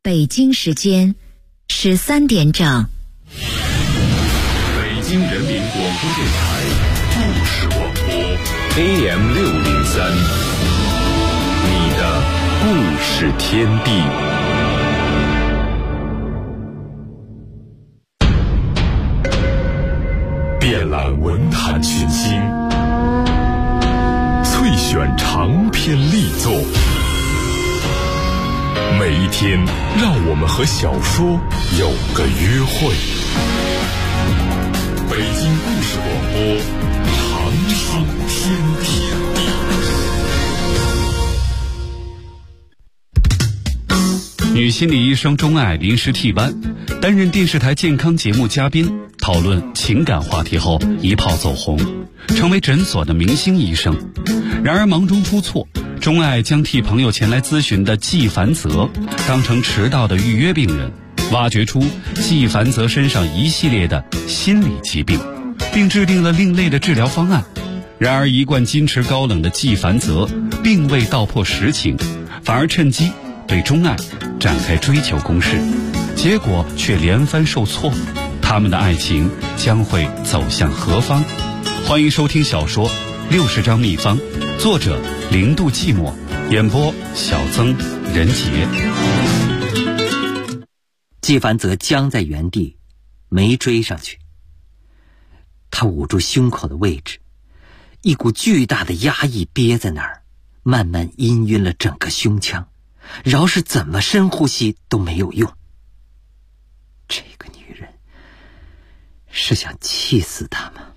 北京时间13点整。 北京人民广播电台故事广播 AM603，你的故事天地。遍览文坛群星，萃选长篇力作。每一天，让我们和小说有个约会。北京故事广播，长唱天地。 女心理医生钟爱临时替班，担任电视台健康节目嘉宾，讨论情感话题后一炮走红，成为诊所的明星医生。然而忙中出错，钟爱将替朋友前来咨询的纪凡泽当成迟到的预约病人，挖掘出纪凡泽身上一系列的心理疾病，并制定了另类的治疗方案。然而一贯矜持高冷的纪凡泽并未道破实情，反而趁机对钟爱展开追求攻势，结果却连番受挫。他们的爱情将会走向何方？欢迎收听小说《60张秘方》，作者零度寂寞，演播小曾任杰。 纪凡泽僵在原地，没追上去。他捂住胸口的位置，一股巨大的压抑憋在那儿，慢慢氤氲了整个胸腔，饶是怎么深呼吸都没有用。这个女人是想气死他吗？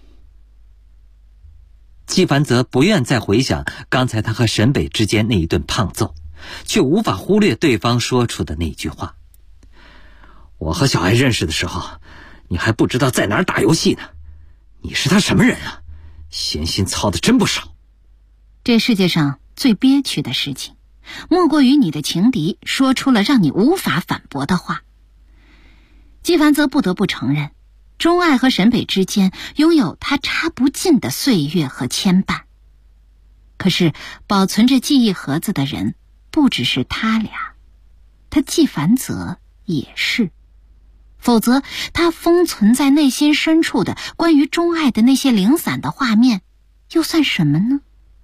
纪凡泽不愿再回想刚才他和沈北之间那一顿胖揍，却无法忽略对方说出的那句话：我和小爱认识的时候，你还不知道在哪儿打游戏呢，你是他什么人啊？闲心操的真不少。 这世界上最憋屈的事情，莫过于你的情敌说出了让你无法反驳的话。纪凡泽不得不承认，钟爱和沈北之间拥有他插不尽的岁月和牵绊。可是保存着记忆盒子的人不只是他俩，他纪凡泽也是。否则他封存在内心深处的关于钟爱的那些零散的画面又算什么呢？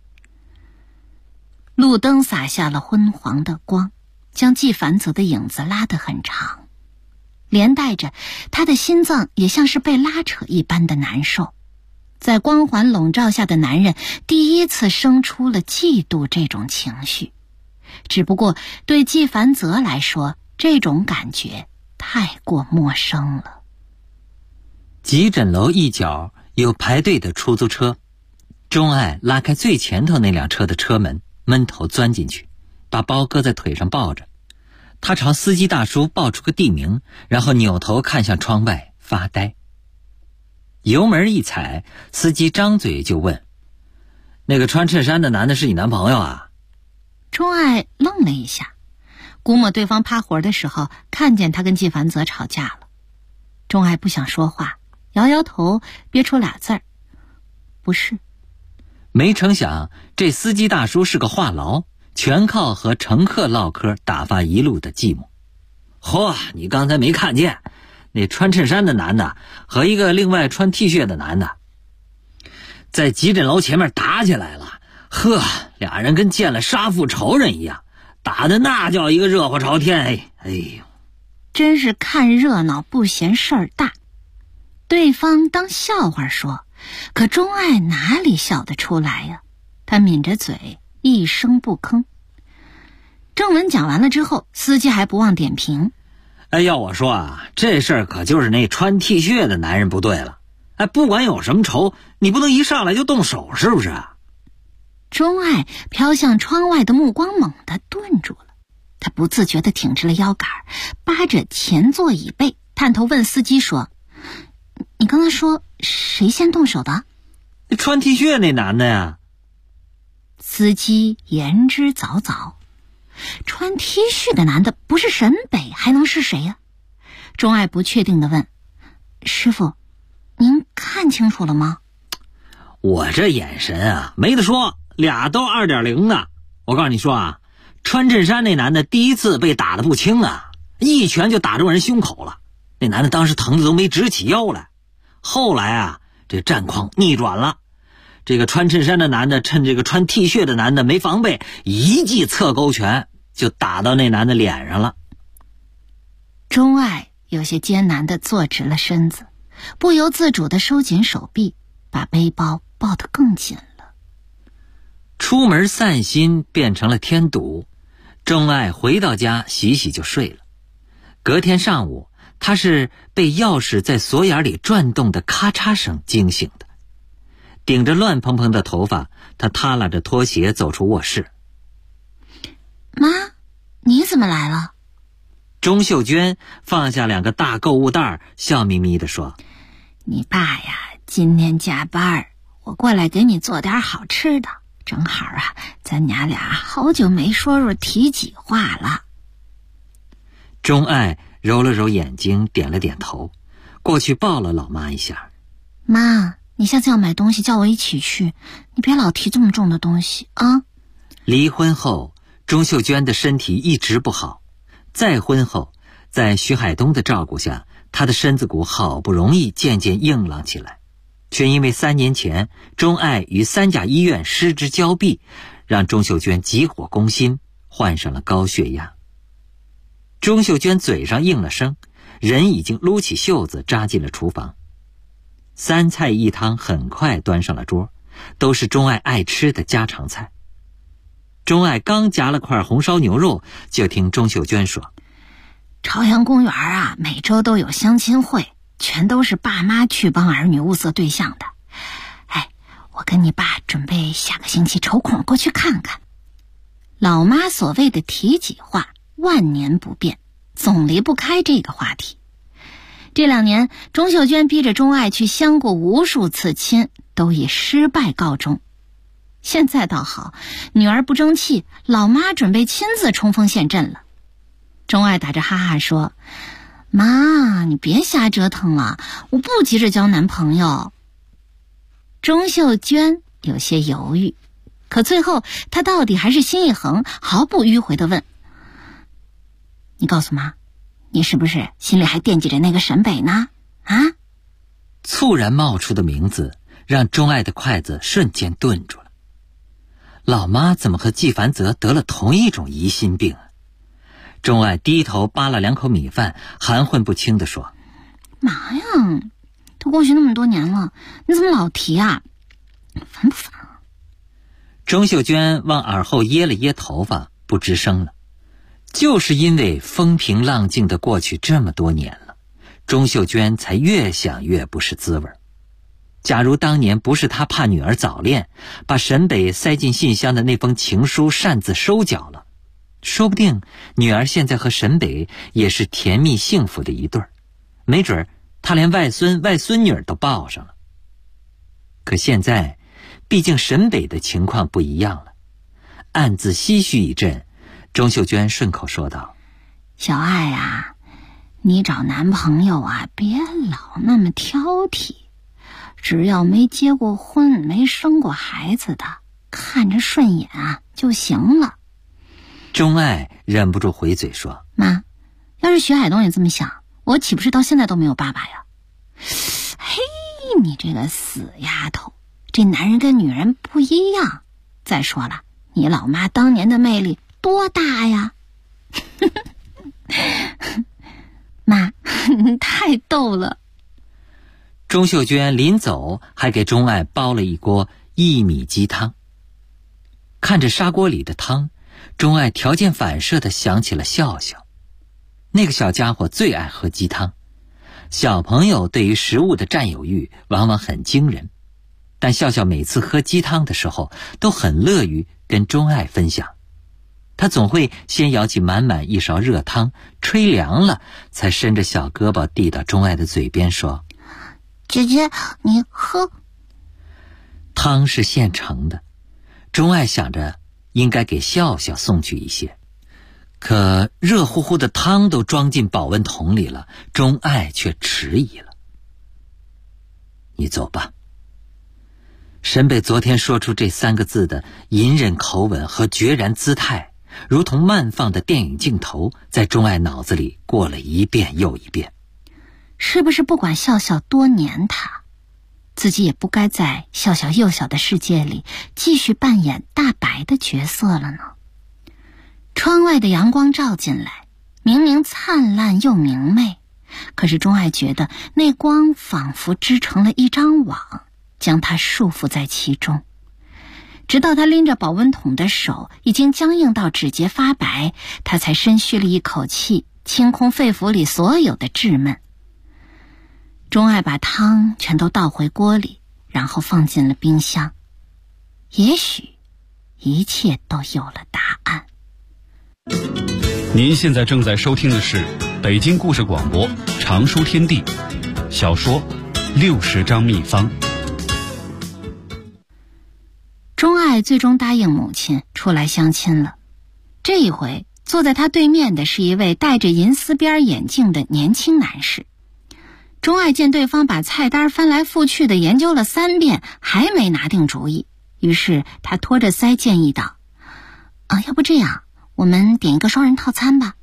路灯洒下了昏黄的光，将纪凡泽的影子拉得很长，连带着他的心脏也像是被拉扯一般的难受。在光环笼罩下的男人第一次生出了嫉妒这种情绪，只不过对纪凡泽来说，这种感觉太过陌生了。 急诊楼一角有排队的出租车，钟爱拉开最前头那辆车的车门，闷头钻进去，把包搁在腿上抱着。他朝司机大叔报出个地名，然后扭头看向窗外发呆。油门一踩，司机张嘴就问：那个穿衬衫的男的是你男朋友啊？ 钟爱愣了一下，估摸对方趴活的时候看见他跟纪凡泽吵架了。钟爱不想说话，摇摇头，憋出俩字儿：不是。 没成想这司机大叔是个话痨，全靠和乘客唠嗑打发一路的寂寞。嚯，你刚才没看见那穿衬衫的男的和一个另外穿 T 恤的男的在急诊楼前面打起来了？呵，俩人跟见了杀父仇人一样，打的那叫一个热火朝天。哎呦， 真是看热闹不嫌事儿大。对方当笑话说，可钟爱哪里笑得出来呀？他抿着嘴，一声不吭。正文讲完了之后，司机还不忘点评： 要我说啊，这事儿可就是那穿 T 恤的男人不对了。不管有什么仇，你不能一上来就动手，是不是？ 钟爱飘向窗外的目光猛地顿住了，他不自觉地挺直了腰杆，扒着前座椅背，探头问司机说：你刚才说谁先动手的？ 穿 T 恤那男的呀。 司机言之凿凿，穿 T 恤的男的不是沈北还能是谁呀？钟爱不确定地问：师傅，您看清楚了吗？ 我这眼神啊，没得说，俩都 2.0 呢。我告诉你说啊，穿衬衫那男的第一次被打得不轻啊， 一拳就打中人胸口了。那男的当时疼得都没直起腰来。后来啊，这战况逆转了，这个穿衬衫的男的趁这个穿 T 恤的男的没防备，一记侧勾拳就打到那男的脸上了。 钟爱有些艰难地坐直了身子，不由自主地收紧手臂，把背包抱得更紧了。 出门散心变成了添堵，钟爱回到家洗洗就睡了。隔天上午，他是被钥匙在锁眼里转动的咔嚓声惊醒的。顶着乱蓬蓬的头发，他踏拉着拖鞋走出卧室。 妈，你怎么来了？ 钟秀娟放下2个大购物袋，笑眯眯地说： 你爸呀，今天加班，我过来给你做点好吃的，正好啊，咱娘俩好久没说体己话了。 钟爱揉了揉眼睛，点了点头，过去抱了老妈一下。 妈，你下次要买东西叫我一起去，你别老提这么重的东西啊。 离婚后，钟秀娟的身体一直不好。再婚后，在徐海东的照顾下，她的身子骨好不容易渐渐硬朗起来，却因为3年前钟爱与3甲医院失之交臂，让钟秀娟急火攻心，患上了高血压。钟秀娟嘴上应了声，人已经撸起袖子扎进了厨房。3菜1汤很快端上了桌，都是钟爱爱吃的家常菜。钟爱刚夹了块红烧牛肉，就听钟秀娟说： 朝阳公园啊，每周都有相亲会，全都是爸妈去帮儿女物色对象的。哎，我跟你爸准备下个星期抽空过去看看。老妈所谓的体己话万年不变，总离不开这个话题。这2年，钟秀娟逼着钟爱去相过无数次亲，都以失败告终。现在倒好，女儿不争气，老妈准备亲自冲锋陷阵了。钟爱打着哈哈说：妈，你别瞎折腾了，我不急着交男朋友。钟秀娟有些犹豫，可最后她到底还是心一横，毫不迂回地问：你告诉妈，你是不是心里还惦记着那个沈北呢？啊？ 猝然冒出的名字让钟爱的筷子瞬间顿住了。老妈怎么和纪凡泽得了同一种疑心病啊？钟爱低头扒了2口米饭，含混不清地说： 妈呀，都过去那么多年了，你怎么老提啊？烦不烦啊？ 钟秀娟往耳后掖了掖头发，不吱声了。就是因为风平浪静的过去这么多年了，钟秀娟才越想越不是滋味。假如当年不是她怕女儿早恋，把沈北塞进信箱的那封情书擅自收缴了，说不定女儿现在和沈北也是甜蜜幸福的一对儿，没准她连外孙外孙女都抱上了。可现在毕竟沈北的情况不一样了，暗自唏嘘一阵，钟秀娟顺口说道： 小爱啊，你找男朋友啊，别老那么挑剔，只要没结过婚没生过孩子的，看着顺眼啊就行了。 钟爱忍不住回嘴说： 妈，要是徐海东也这么想，我岂不是到现在都没有爸爸呀？嘿，你这个死丫头，这男人跟女人不一样。再说了，你老妈当年的魅力多大呀？妈，你太逗了。 钟秀娟临走还给钟爱煲了一锅薏米鸡汤。看着砂锅里的汤，钟爱条件反射地想起了笑笑。那个小家伙最爱喝鸡汤。小朋友对于食物的占有欲往往很惊人，但笑笑每次喝鸡汤的时候都很乐于跟钟爱分享。他总会先舀起满满一勺热汤，吹凉了才伸着小胳膊递到钟爱的嘴边说： 姐姐，你喝。 汤是现成的，钟爱想着应该给笑笑送去一些，可热乎乎的汤都装进保温桶里了，钟爱却迟疑了。你走吧。沈北昨天说出这3个字的隐忍口吻和决然姿态， 如同慢放的电影镜头，在钟爱脑子里过了一遍又一遍。 是不是不管笑笑多黏他，自己也不该在笑笑幼小的世界里继续扮演大白的角色了呢？窗外的阳光照进来，明明灿烂又明媚，可是钟爱觉得那光仿佛织成了一张网，将他束缚在其中。直到他拎着保温桶的手已经僵硬到指节发白，他才深吁了一口气，清空肺腑里所有的稚闷。钟爱把汤全都倒回锅里，然后放进了冰箱。也许一切都有了答案。 您现在正在收听的是北京故事广播长书天地小说60张秘方。 钟爱最终答应母亲出来相亲了。这一回坐在他对面的是一位戴着银丝边眼镜的年轻男士。钟爱见对方把菜单翻来覆去的研究了3遍，还没拿定主意，于是他托着腮建议道：要不这样，我们点一个双人套餐吧。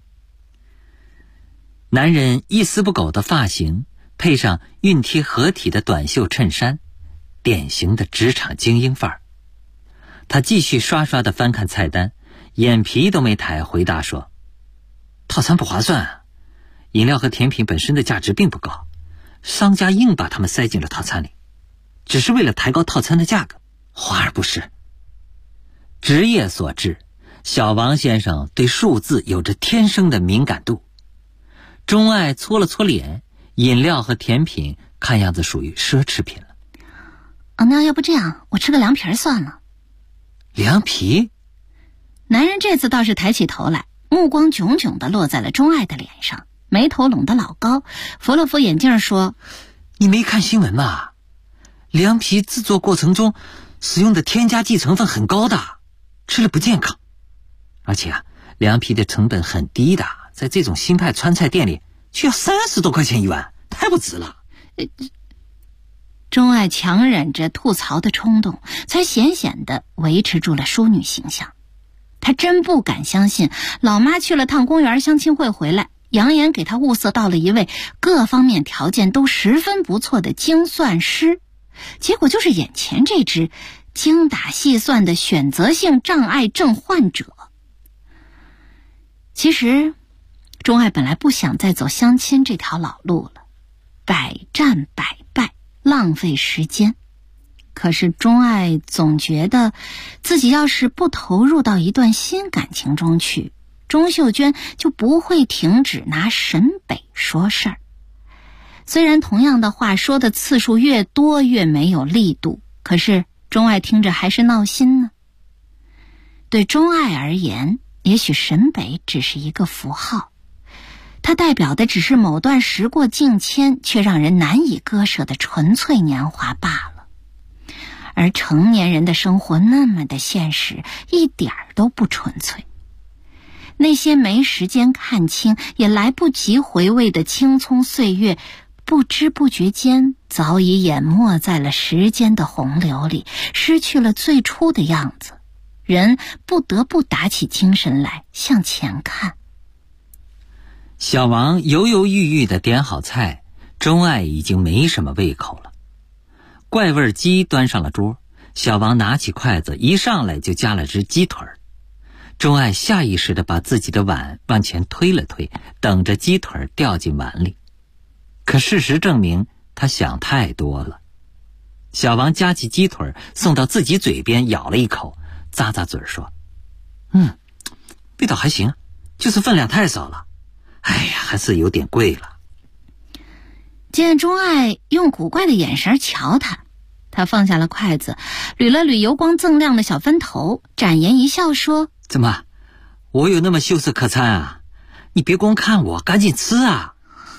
男人一丝不苟的发型，配上熨贴合体的短袖衬衫，典型的职场精英范儿。他继续刷刷地翻看菜单，眼皮都没抬，回答说：套餐不划算啊，饮料和甜品本身的价值并不高，商家硬把它们塞进了套餐里，只是为了抬高套餐的价格，华而不实。职业所致，小王先生对数字有着天生的敏感度。钟爱搓了搓脸，饮料和甜品看样子属于奢侈品了。 那要不这样，我吃个凉皮算了。 凉皮？ 男人这次倒是抬起头来，目光炯炯地落在了钟爱的脸上，眉头拢得老高，扶了扶眼镜说： 你没看新闻吗？凉皮制作过程中使用的添加剂成分很高的，吃了不健康。而且凉皮的成本很低的，在这种新派川菜店里需要30多块钱一碗，太不值了。 钟爱强忍着吐槽的冲动，才险险地维持住了淑女形象。她真不敢相信，老妈去了趟公园相亲会回来，扬言给她物色到了一位各方面条件都十分不错的精算师，结果就是眼前这只精打细算的选择性障碍症患者。其实钟爱本来不想再走相亲这条老路了，百战百败，浪费时间。可是钟爱总觉得自己要是不投入到一段新感情中去，钟秀娟就不会停止拿沈北说事儿。虽然同样的话说的次数越多越没有力度，可是钟爱听着还是闹心呢。对钟爱而言，也许沈北只是一个符号，它代表的只是某段时过境迁却让人难以割舍的纯粹年华罢了。而成年人的生活那么的现实，一点儿都不纯粹。那些没时间看清也来不及回味的青葱岁月，不知不觉间早已淹没在了时间的洪流里，失去了最初的样子。人不得不打起精神来向前看。 小王犹犹豫豫地点好菜，钟爱已经没什么胃口了。怪味鸡端上了桌，小王拿起筷子，一上来就夹了只鸡腿。钟爱下意识地把自己的碗往前推了推，等着鸡腿掉进碗里。可事实证明，他想太多了。小王夹起鸡腿送到自己嘴边，咬了一口，咂咂嘴说：味道还行，就是分量太少了。哎呀，还是有点贵了。 见钟爱用古怪的眼神瞧他放下了筷子，捋了捋油光锃亮的小分头，展颜一笑说： 怎么，我有那么秀色可餐啊？你别光看我，赶紧吃啊！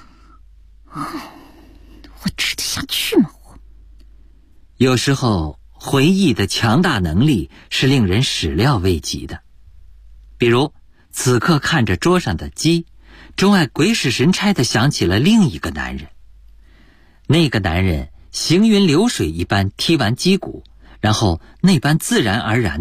我吃得下去吗？ 有时候回忆的强大能力是令人始料未及的。比如此刻看着桌上的鸡，钟爱鬼使神差地想起了另一个男人。那个男人行云流水一般踢完鸡骨，然后那般自然而然地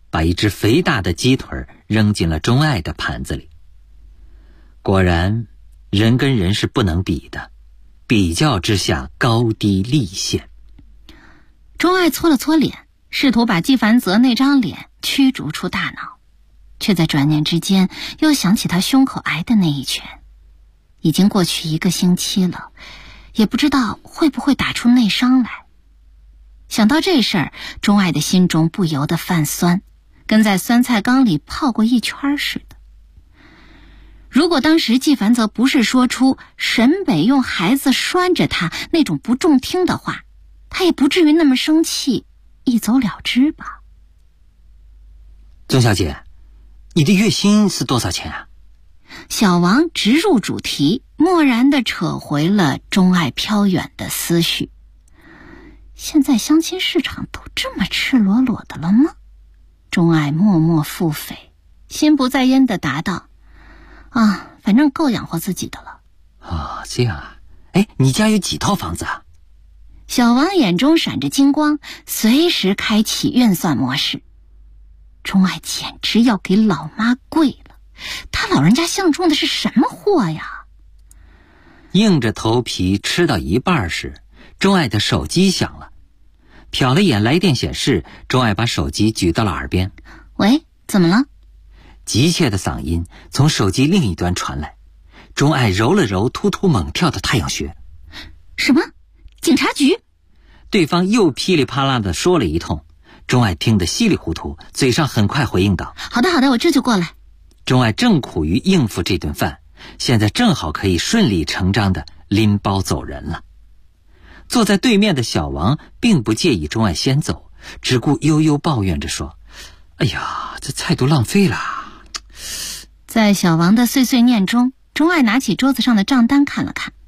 把一只肥大的鸡腿扔进了钟爱的盘子里。果然，人跟人是不能比的，比较之下高低立现。 钟爱搓了搓脸，试图把纪凡泽那张脸驱逐出大脑，却在转念之间又想起他胸口挨的那一拳。已经过去1个星期了，也不知道会不会打出内伤来。想到这事儿，钟爱的心中不由得泛酸，跟在酸菜缸里泡过一圈似的。如果当时纪凡泽不是说出沈北用孩子拴着他那种不中听的话，他也不至于那么生气，一走了之吧。 钟小姐，你的月薪是多少钱啊？ 小王直入主题，漠然地扯回了钟爱飘远的思绪。现在相亲市场都这么赤裸裸的了吗？钟爱默默腹诽，心不在焉地答道：反正够养活自己的了。 这样啊。你家有几套房子啊？ 小王眼中闪着金光，随时开启运算模式。钟爱简直要给老妈跪了，他老人家相中的是什么货呀？ 硬着头皮吃到一半时，钟爱的手机响了。瞟了眼来电显示，钟爱把手机举到了耳边。 喂，怎么了？ 急切的嗓音从手机另一端传来。钟爱揉了揉突突猛跳的太阳穴。 什么？警察局？ 对方又噼里啪啦地说了一通，钟爱听得稀里糊涂，嘴上很快回应道： 好的，我这就过来。 钟爱正苦于应付这顿饭，现在正好可以顺理成章地拎包走人了。坐在对面的小王并不介意钟爱先走，只顾悠悠抱怨着说：哎呀，这菜都浪费了。 在小王的碎碎念中，钟爱拿起桌子上的账单看了看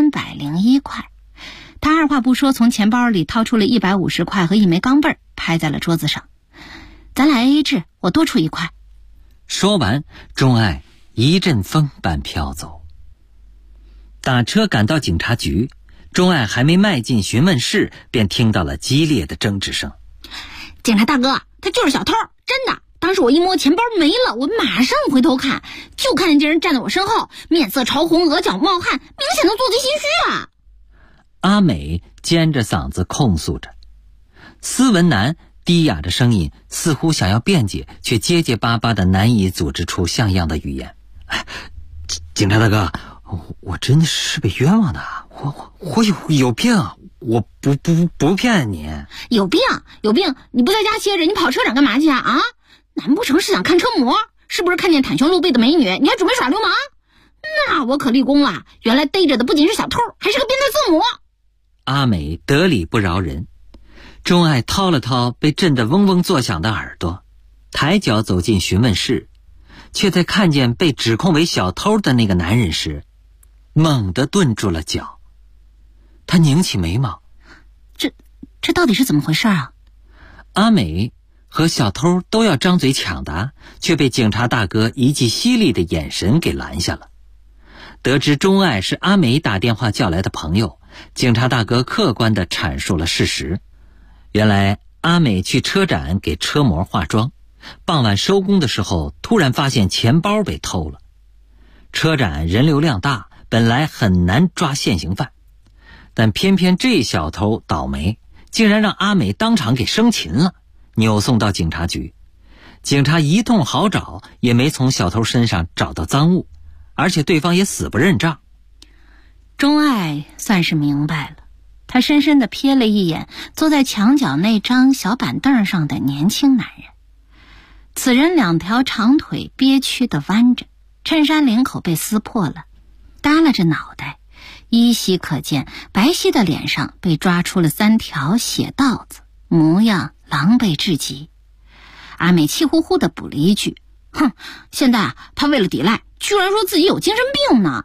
，301块。他二话不说，从钱包里掏出了150块和一枚钢镚儿，拍在了桌子上。咱俩 AA 制，我多出1块。 说完，钟爱一阵风般飘走。打车赶到警察局，钟爱还没迈进询问室，便听到了激烈的争执声。 警察大哥，他就是小偷，真的。当时我一摸钱包没了，我马上回头看，就看见这人站在我身后，面色潮红，额角冒汗，明显的做贼心虚啊。 阿美尖着嗓子控诉着。斯文男低哑着声音，似乎想要辩解，却结结巴巴的难以组织出像样的语言。警察大哥，我真的是被冤枉的，我有病，我不骗你。 有病，你不在家歇着，你跑车展干嘛去啊？难不成是想看车模？是不是看见袒胸露背的美女，你还准备耍流氓？那我可立功了，原来逮着的不仅是小偷，还是个变态色魔。 阿美得理不饶人。钟爱掏了掏被震得嗡嗡作响的耳朵，抬脚走进询问室，却在看见被指控为小偷的那个男人时，猛地顿住了脚。他拧起眉毛， 这到底是怎么回事啊？ 阿美和小偷都要张嘴抢答，却被警察大哥一记犀利的眼神给拦下了。得知钟爱是阿美打电话叫来的朋友，警察大哥客观地阐述了事实。原来阿美去车展给车模化妆，傍晚收工的时候突然发现钱包被偷了。车展人流量大，本来很难抓现行犯，但偏偏这小偷倒霉，竟然让阿美当场给生擒了，扭送到警察局。警察一通好找，也没从小偷身上找到赃物，而且对方也死不认账。 钟爱算是明白了，他深深地瞥了一眼坐在墙角那张小板凳上的年轻男人。此人2条长腿憋屈地弯着，衬衫领口被撕破了，耷拉着脑袋，依稀可见白皙的脸上被抓出了3条血道子，模样狼狈至极。阿美气呼呼地补了一句：哼，现在他为了抵赖，居然说自己有精神病呢。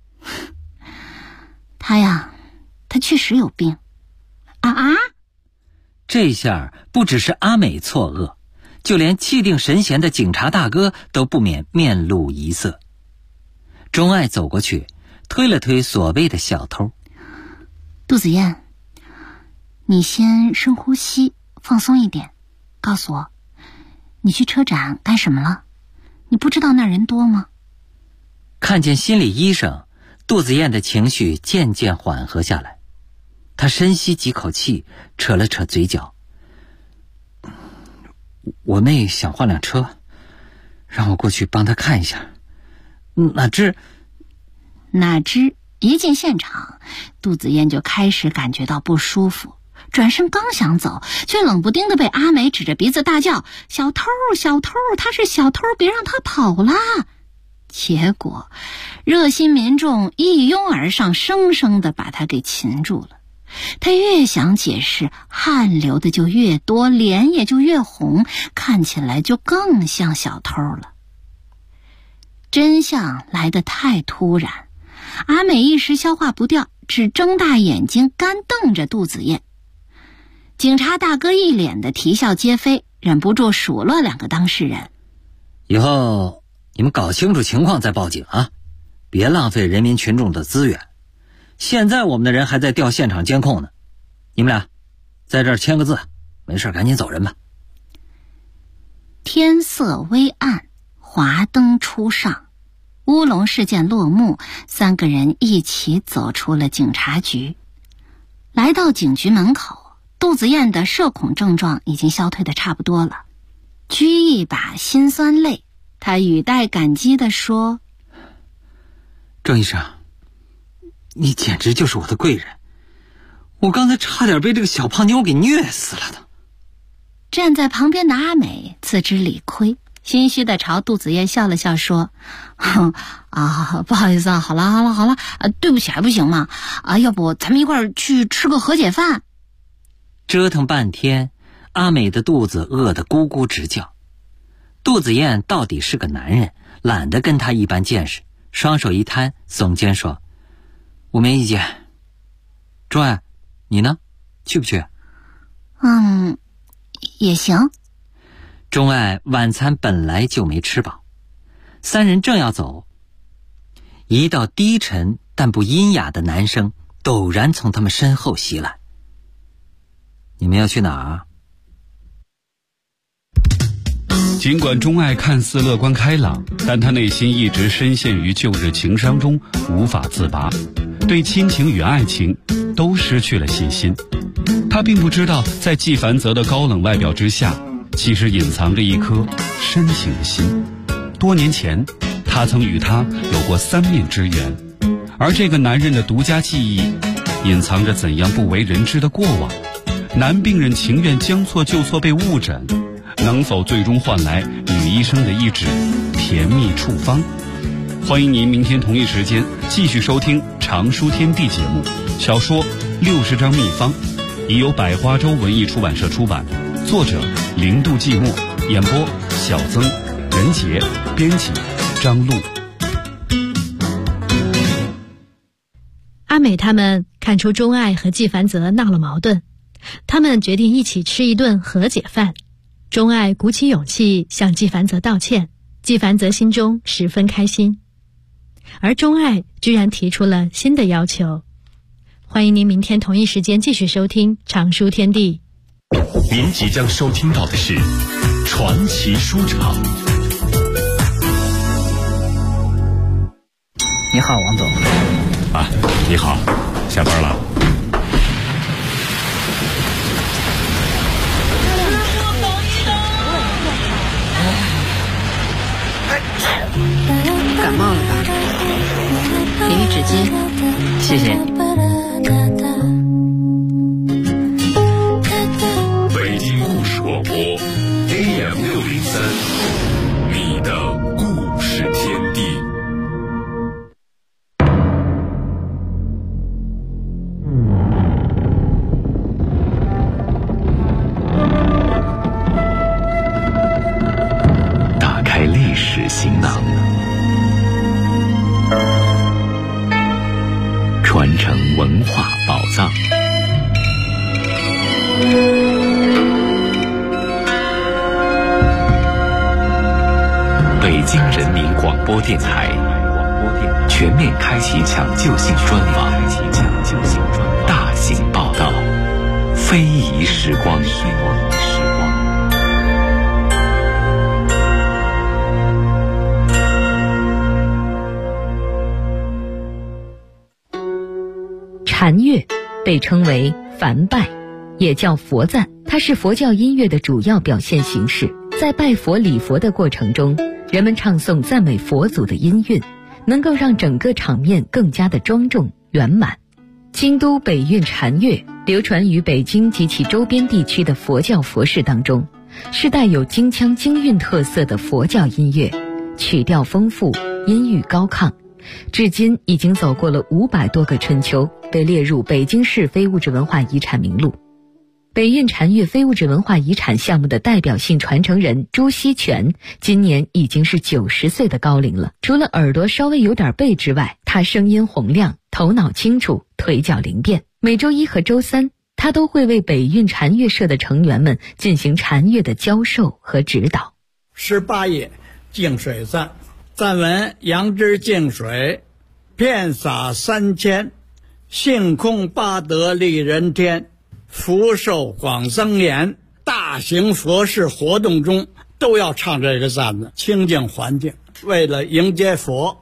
他确实有病。 这下不只是阿美错愕，就连气定神闲的警察大哥都不免面露疑色。钟爱走过去，推了推所谓的小偷。 杜子燕，你先深呼吸，放松一点，告诉我， 你去车展干什么了？你不知道那人多吗？ 看见心理医生，杜子燕的情绪渐渐缓和下来。她深吸几口气，扯了扯嘴角。我妹想换辆车，让我过去帮她看一下。哪知一进现场，杜子燕就开始感觉到不舒服，转身刚想走，却冷不丁的被阿美指着鼻子大叫：小偷，小偷，他是小偷，别让他跑啦！结果热心民众一拥而上，生生的把他给擒住了。他越想解释，汗流的就越多，脸也就越红，看起来就更像小偷了。真相来得太突然，阿美一时消化不掉，只睁大眼睛干瞪着杜子燕。警察大哥一脸的啼笑皆非，忍不住数落两个当事人：以后你们搞清楚情况再报警啊，别浪费人民群众的资源。现在我们的人还在调现场监控呢，你们俩在这儿签个字，没事赶紧走人吧。天色微暗，华灯初上，乌龙事件落幕，三个人一起走出了警察局。来到警局门口，杜子燕的社恐症状已经消退得差不多了，掬一把辛酸泪，她语带感激地说：郑医生，你简直就是我的贵人，我刚才差点被这个小胖妞给虐死了的。站在旁边的阿美自知理亏，心虚的朝杜子燕笑了笑说：不好意思啊，好了，对不起还不行吗？要不咱们一块儿去吃个和解饭？折腾半天，阿美的肚子饿得咕咕直叫。杜子燕到底是个男人，懒得跟他一般见识，双手一摊，耸肩说：我没意见。钟爱，你呢？去不去？也行。钟爱晚餐本来就没吃饱，三人正要走，一道低沉但不阴雅的男声陡然从他们身后袭来：你们要去哪儿？ 尽管钟爱看似乐观开朗，但他内心一直深陷于旧日情伤中无法自拔，对亲情与爱情都失去了信心。他并不知道，在纪梵泽的高冷外表之下，其实隐藏着一颗深情的心。多年前，他曾与他有过三面之缘，而这个男人的独家记忆，隐藏着怎样不为人知的过往。男病人情愿将错就错被误诊，能否最终换来女医生的一纸甜蜜处方？欢迎您明天同一时间继续收听常书天地节目。小说60张秘方已由百花洲文艺出版社出版，作者零度寂寞，演播小曾、任杰，编辑张璐。 阿美他们看出钟爱和纪梵泽闹了矛盾，他们决定一起吃一顿和解饭。钟爱鼓起勇气向纪梵泽道歉，纪梵泽心中十分开心，而钟爱居然提出了新的要求。欢迎您明天同一时间继续收听常书天地。 您即将收听到的是传奇书场。 你好，王总。 你好，下班了？ 感冒了吧？给你纸巾，谢谢你。 北京故事广播 AM603，你的故事天地。打开历史行囊，传承文化宝藏。北京人民广播电台全面开启抢救性专访，大型报道，非遗时光。 禅乐被称为梵拜，也叫佛赞，它是佛教音乐的主要表现形式。在拜佛礼佛的过程中，人们唱诵赞美佛祖的音韵，能够让整个场面更加的庄重圆满。京都北韵禅乐流传于北京及其周边地区的佛教佛事当中，是带有京腔京韵特色的佛教音乐，曲调丰富，音域高亢，至今已经走过了500多个春秋，被列入北京市非物质文化遗产名录。北韵禅乐非物质文化遗产项目的代表性传承人朱锡全今年已经是90岁的高龄了。除了耳朵稍微有点背之外，他声音洪亮，头脑清楚，腿脚灵便。每周一和周三，他都会为北韵禅乐社的成员们进行禅乐的教授和指导。 18页净水赞，赞文：杨之净水，遍洒3000，性空八德利人天，福寿广增延。大型佛事活动中都要唱这个赞子，清净环境，为了迎接佛。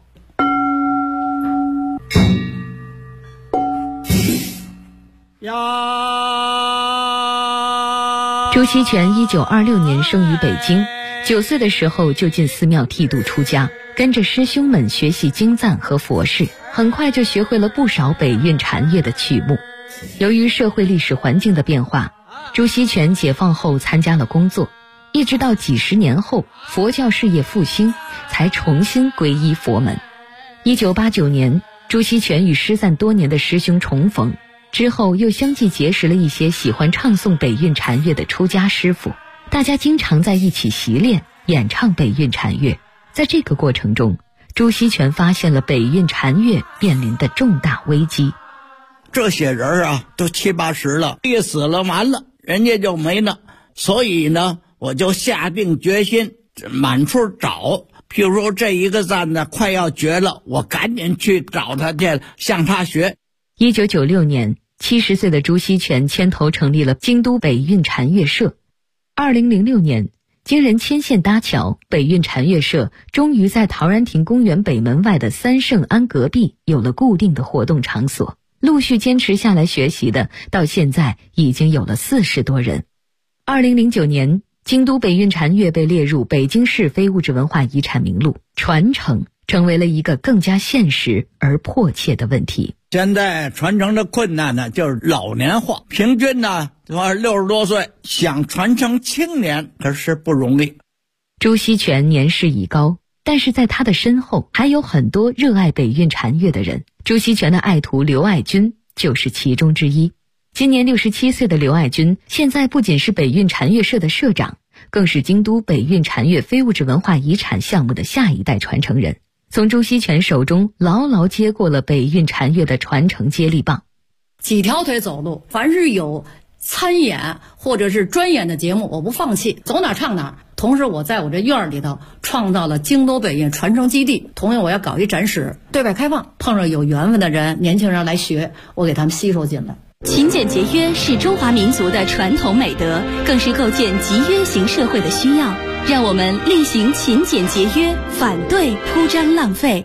朱锡全1926年生于北京，9岁的时候就进寺庙剃度出家，跟着师兄们学习经赞和佛事，很快就学会了不少北韵禅乐的曲目。由于社会历史环境的变化，朱锡全解放后参加了工作，一直到几十年后佛教事业复兴，才重新皈依佛门。1989年，朱锡全与失散多年的师兄重逢，之后又相继结识了一些喜欢唱诵北韵禅乐的出家师傅，大家经常在一起习练演唱北韵禅乐。在这个过程中，朱锡全发现了北韵禅乐面临的重大危机。 这些人啊，都70、80了，一死了完了，人家就没了。所以呢，我就下定决心满处找。譬如说这一个赞呢快要绝了，我赶紧去找他去，向他学。 1996年，70岁的朱锡全牵头成立了京都北韵禅乐社。2006年，经人牵线搭桥，北韵禅乐社终于在陶然亭公园北门外的三圣庵隔壁有了固定的活动场所。陆续坚持下来学习的，到现在已经有了40多人。2009年，京都北韵禅乐被列入北京市非物质文化遗产名录，传承成为了一个更加现实而迫切的问题。 现在传承的困难呢，就是老年化，平均呢60多岁，想传承青年可是不容易。 朱锡全年事已高，但是在他的身后还有很多热爱北韵禅乐的人。朱锡全的爱徒刘爱军就是其中之一。今年67岁的刘爱军，现在不仅是北韵禅乐社的社长，更是京都北韵禅乐非物质文化遗产项目的下一代传承人，从朱锡全手中牢牢接过了北韵禅乐的传承接力棒。 几条腿走路，凡是有参演或者是专演的节目，我不放弃，走哪唱哪。同时我在我这院里头创造了京都北韵传承基地，同样我要搞一展示，对外开放，碰上有缘分的人，年轻人来学，我给他们吸收进来。 勤俭节约是中华民族的传统美德，更是构建集约型社会的需要。让我们厉行勤俭节约，反对铺张浪费。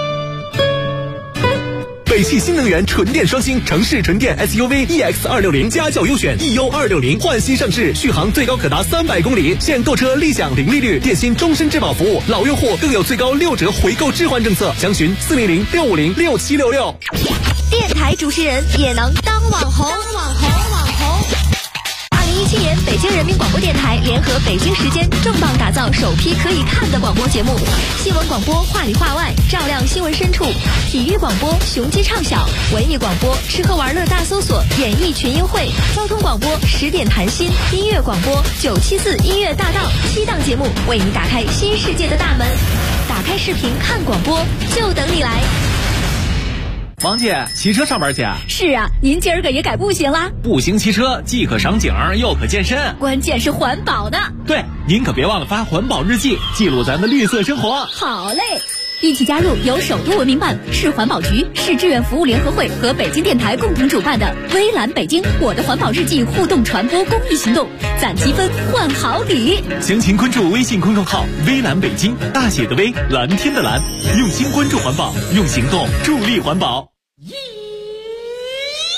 北汽新能源纯电双星城市纯电 SUV EX260家轿优选 EU260焕新上市，续航最高可达300公里，现购车立享零利率，电信终身质保服务，老用户更有最高6折回购置换政策，详询400-650-6766。 电台主持人也能当网红。2017年，北京人民广播电台联合北京时间重磅打造首批可以看的广播节目，新闻广播话里话外，照亮新闻深处；体育广播雄鸡唱晓，文艺广播吃喝玩乐大搜索，演艺群英会；交通广播10点谈心，音乐广播974音乐大道，7档节目为你打开新世界的大门。打开视频看广播，就等你来。 王姐，骑车上班去？ 是啊，您今儿个也改步行啦？ 步行骑车既可赏景又可健身， 关键是环保呢。 对，您可别忘了发环保日记，记录咱的绿色生活。 好嘞，一起加入由首都文明办、市环保局、市志愿服务联合会和北京电台共同主办的微蓝北京我的环保日记互动传播公益行动，攒积分换好礼。 详情关注微信公众号微蓝北京，大写的微，蓝天的蓝，用心关注环保，用行动助力环保。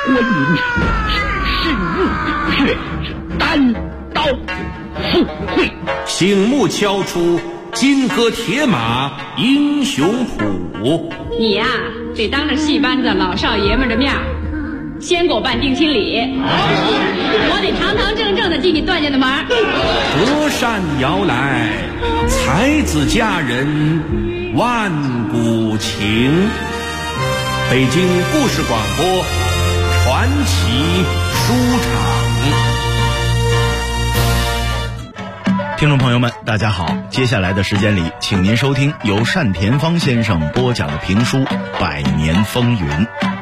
观音车只身入却是单刀赴会， 醒目敲出金戈铁马英雄谱。 你呀，得当着戏班子老少爷们的面先给我办定亲礼，我得堂堂正正的替你断下的门。 隔山遥来，才子佳人万古情。北京故事广播传奇书场。听众朋友们大家好，接下来的时间里请您收听由单田芳先生播讲的评书《百年风云》。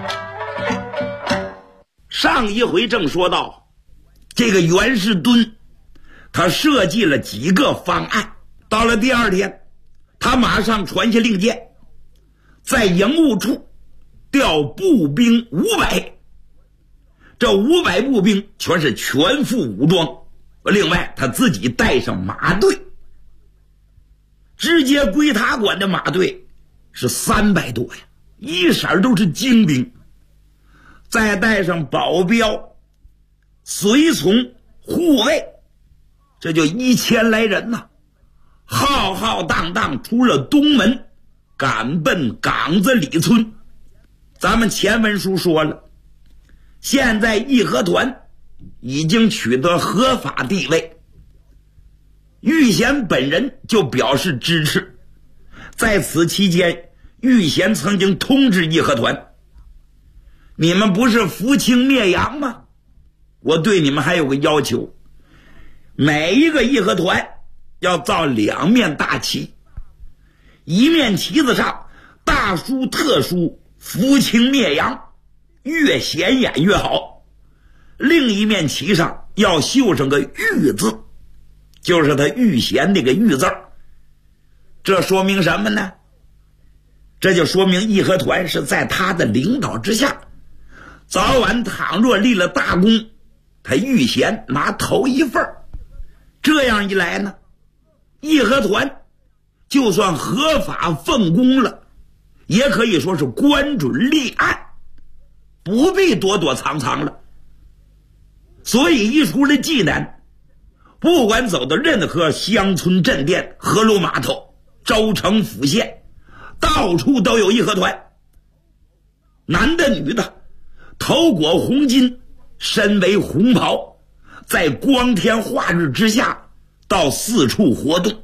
上一回正说到，这个袁世敦他设计了几个方案，到了第二天他马上传下令箭，在营务处调步兵500，这500步兵全是全副武装，另外他自己带上马队，直接归他管的马队是300多呀，一色都是精兵，再带上保镖、随从、护卫，这就1000来人呐，浩浩荡荡出了东门，赶奔岗子里村。咱们前文书说了，现在义和团已经取得合法地位，玉贤本人就表示支持。在此期间，玉贤曾经通知义和团，你们不是扶清灭洋吗？我对你们还有个要求，每一个义和团要造2面大旗，一面旗子上大书特书扶清灭洋，越显眼越好，另一面旗上要绣上个玉字，就是他玉贤那个玉字。这说明什么呢？这就说明义和团是在他的领导之下，早晚倘若立了大功，他玉贤拿头一份。这样一来呢，义和团就算合法奉公了，也可以说是官准立案，不必躲躲藏藏了。所以一出了济南，不管走到任何乡村镇店、河路码头、州城府县，到处都有义和团，男的女的，头裹红巾，身为红袍，在光天化日之下到四处活动。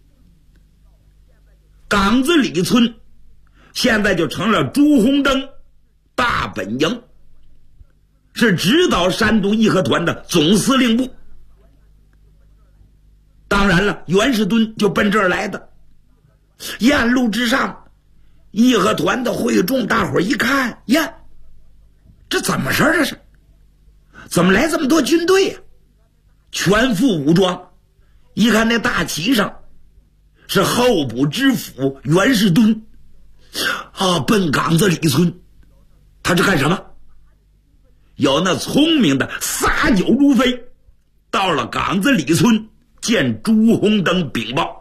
岗子里村现在就成了朱红灯大本营，是指导山东义和团的总司令部。当然了，袁世敦就奔这儿来的。沿路之上，义和团的会众大伙一看呀，这怎么事儿？这是怎么来这么多军队呀？全副武装，一看那大旗上是候补知府袁世敦啊，奔岗子里村，他是干什么？有那聪明的撒酒如飞，到了岗子里村见朱红灯禀报。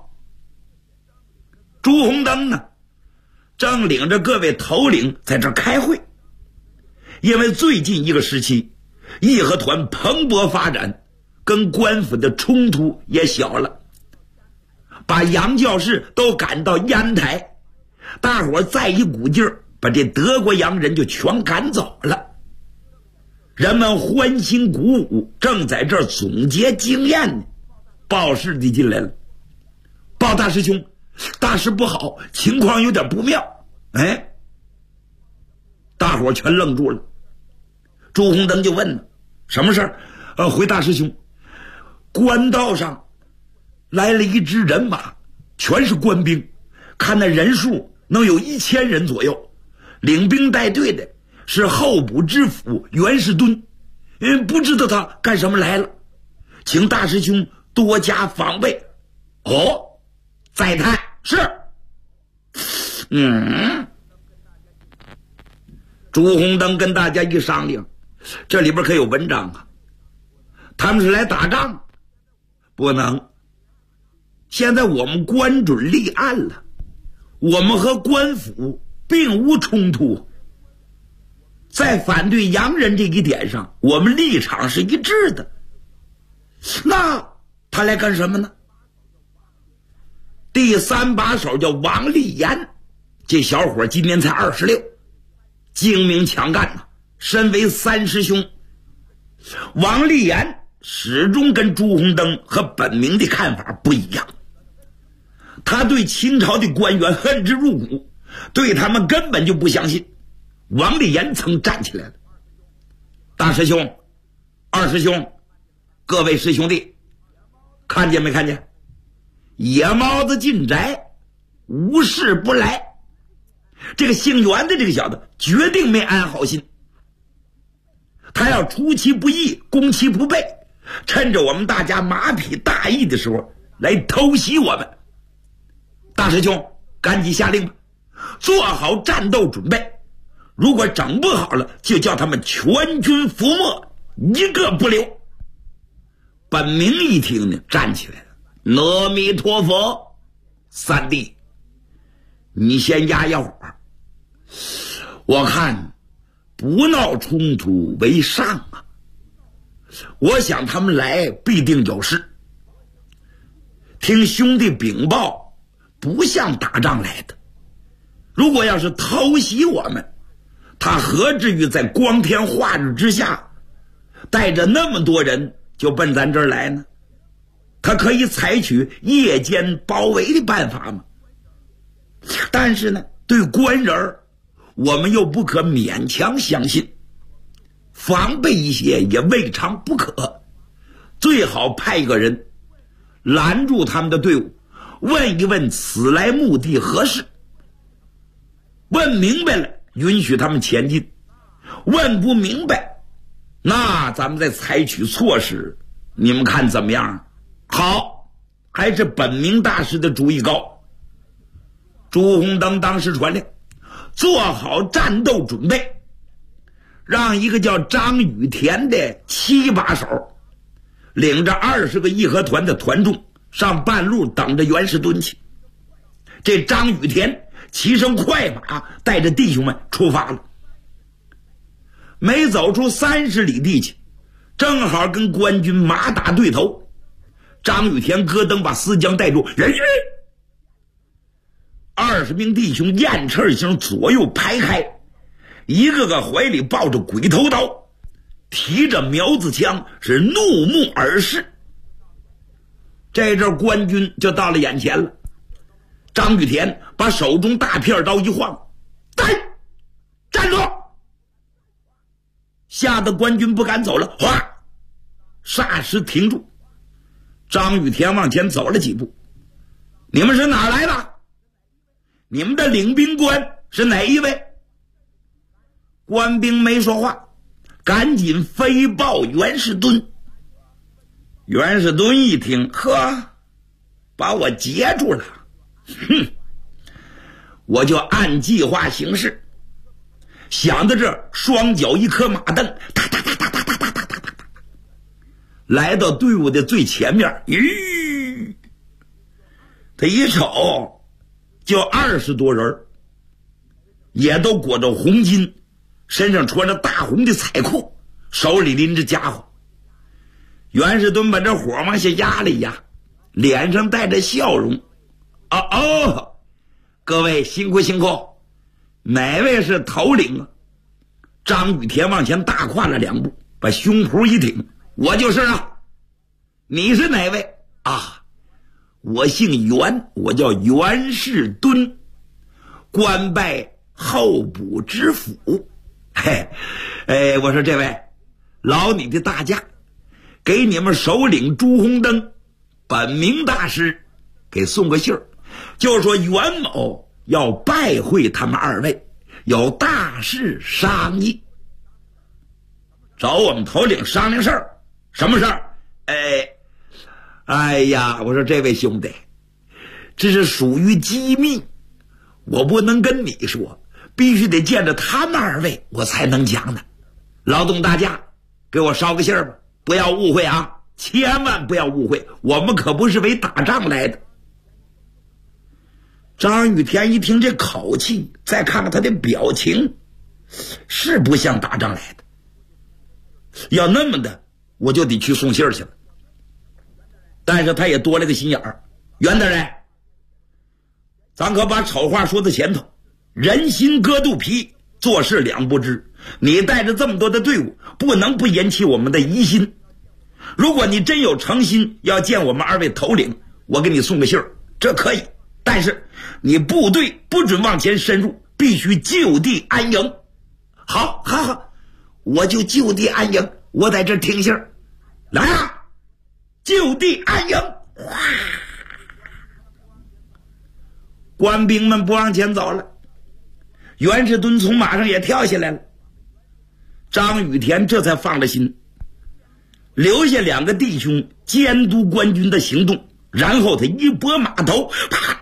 朱红灯呢，正领着各位头领在这开会，因为最近一个时期义和团蓬勃发展，跟官府的冲突也小了，把洋教士都赶到烟台，大伙再一股劲儿把这德国洋人就全赶走了。人们欢欣鼓舞，正在这儿总结经验呢，报事的进来了，报大师兄，大事不好，情况有点不妙。哎，大伙全愣住了。朱红灯就问了，什么事儿？回大师兄，官道上来了一支人马，全是官兵，看那人数能有1000人左右，领兵带队的是候补知府袁世敦，不知道他干什么来了，请大师兄多加防备。哦，再探是。朱红灯跟大家一商量，这里边可有文章啊，他们是来打仗，不能。现在我们官准立案了，我们和官府并无冲突， 在反对洋人这一点上，我们立场是一致的。那他来干什么呢？第3把手叫王立言，这小伙今年才26，精明强干呐，身为3师兄。王立言始终跟朱鸿登和本明的看法不一样，他对清朝的官员恨之入骨，对他们根本就不相信。王立言曾站起来了：大师兄、二师兄，各位师兄弟，看见没看见？野猫子进宅，无事不来。这个姓袁的这个小子决定没安好心，他要出其不意，攻其不备，趁着我们大家马匹大意的时候来偷袭我们。大师兄，赶紧下令吧，做好战斗准备，如果整不好了，就叫他们全军覆没，一个不留。本明一听呢，站起来了：阿弥陀佛，三弟，你先压压火，我看不闹冲突为上啊。我想他们来必定有事，听兄弟禀报，不像打仗来的。如果要是偷袭我们，他何至于在光天化日之下带着那么多人就奔咱这儿来呢？他可以采取夜间包围的办法吗？但是呢，对官人我们又不可勉强相信，防备一些也未尝不可。最好派一个人拦住他们的队伍，问一问此来目的何事，问明白了允许他们前进，问不明白，那咱们再采取措施，你们看怎么样？好，还是本明大师的主意高。朱鸿登当时传令，做好战斗准备，让一个叫张雨田的7把手领着20个义和团的团众上半路等着袁世敦去。这张雨田骑上快马，带着弟兄们出发了。没走出30里地去，正好跟官军马打对头。张雨田咯噔把思江带住，20名弟兄雁翅形左右排开，一个个怀里抱着鬼头刀，提着苗子枪，是怒目而视。这阵官军就到了眼前了。张雨田把手中大片刀一晃，站住！吓得官军不敢走了，哗，霎时停住。张雨田往前走了几步：你们是哪来的？你们的领兵官是哪一位？官兵没说话，赶紧飞报袁世敦。袁世敦一听，呵，把我截住了，哼，我就按计划行事。想到这，双脚一磕马蹬，来到队伍的最前面。咦，他一瞅，就20多人，也都裹着红巾，身上穿着大红的彩裤，手里拎着家伙。袁世敦把这火往下压了一压，脸上带着笑容：各位辛苦辛苦，哪位是头领啊？张雨田往前大跨了2步，把胸脯一挺：我就是啊。你是哪位啊？我姓袁，我叫袁世敦，官拜候补知府。我说这位老你的大驾，给你们首领朱鸿登、本明大师给送个信儿，就说袁某要拜会他们2位，有大事商议，找我们头领商量事儿。什么事儿？哎呀，我说这位兄弟，这是属于机密，我不能跟你说，必须得见着他们2位我才能讲呢。劳动大驾，给我捎个信儿吧，不要误会啊，千万不要误会，我们可不是为打仗来的。张雨田一听这口气，再看看他的表情， 是不像打仗来的。要那么的，我就得去送信去了。但是他也多了个心眼儿，袁大人，咱可把丑话说在前头，人心隔肚皮，做事两不知。你带着这么多的队伍，不能不引起我们的疑心。如果你真有诚心要见我们2位头领，我给你送个信儿，这可以。但是你部队不准往前深入，必须就地安营。好，我就就地安营，我在这听信儿。来啊，就地安营！哇！官兵们不往前走了，袁世敦从马上也跳下来了。张雨田这才放了心，留下2个弟兄监督官军的行动，然后他一拨马头，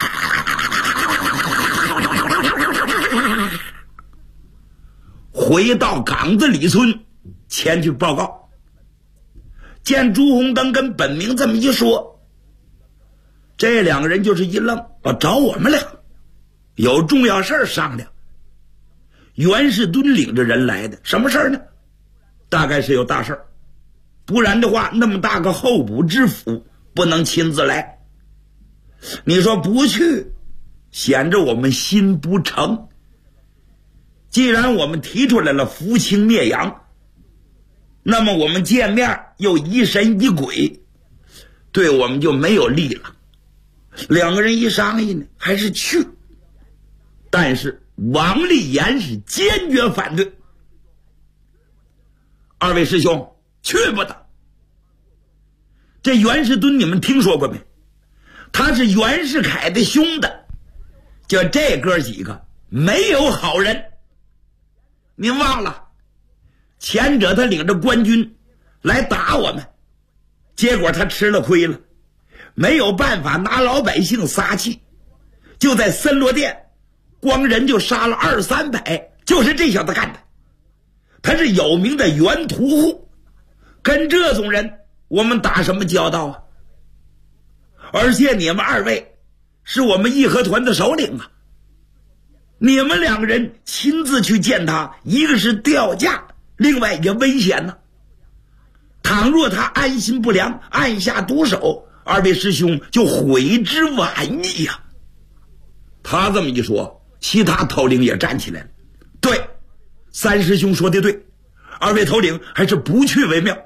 回到岗子里村前去报告。见朱红灯跟本明这么一说，这2个人就是一愣，找我们俩有重要事儿商量。袁世敦领着人来的，什么事儿呢？大概是有大事儿，不然的话那么大个候补知府不能亲自来。你说不去，显着我们心不诚。既然我们提出来了扶清灭洋，那么我们见面又疑神疑鬼，对我们就没有利了。2个人一商议呢，还是去。但是王立言是坚决反对。2位师兄，去不得。这袁世敦你们听说过没？他是袁世凯的兄弟，就这哥几个没有好人。您忘了，前者他领着官军来打我们，结果他吃了亏了，没有办法拿老百姓撒气，就在森罗殿光人就杀了200-300，就是这小子干的。他是有名的袁屠户，跟这种人我们打什么交道啊？而且你们2位是我们义和团的首领啊，你们2个人亲自去见他，一个是掉价，另外也危险呢。倘若他安心不良，按下毒手，2位师兄就悔之晚矣呀。他这么一说，其他头领也站起来了。对，3师兄说的对，2位头领还是不去为妙。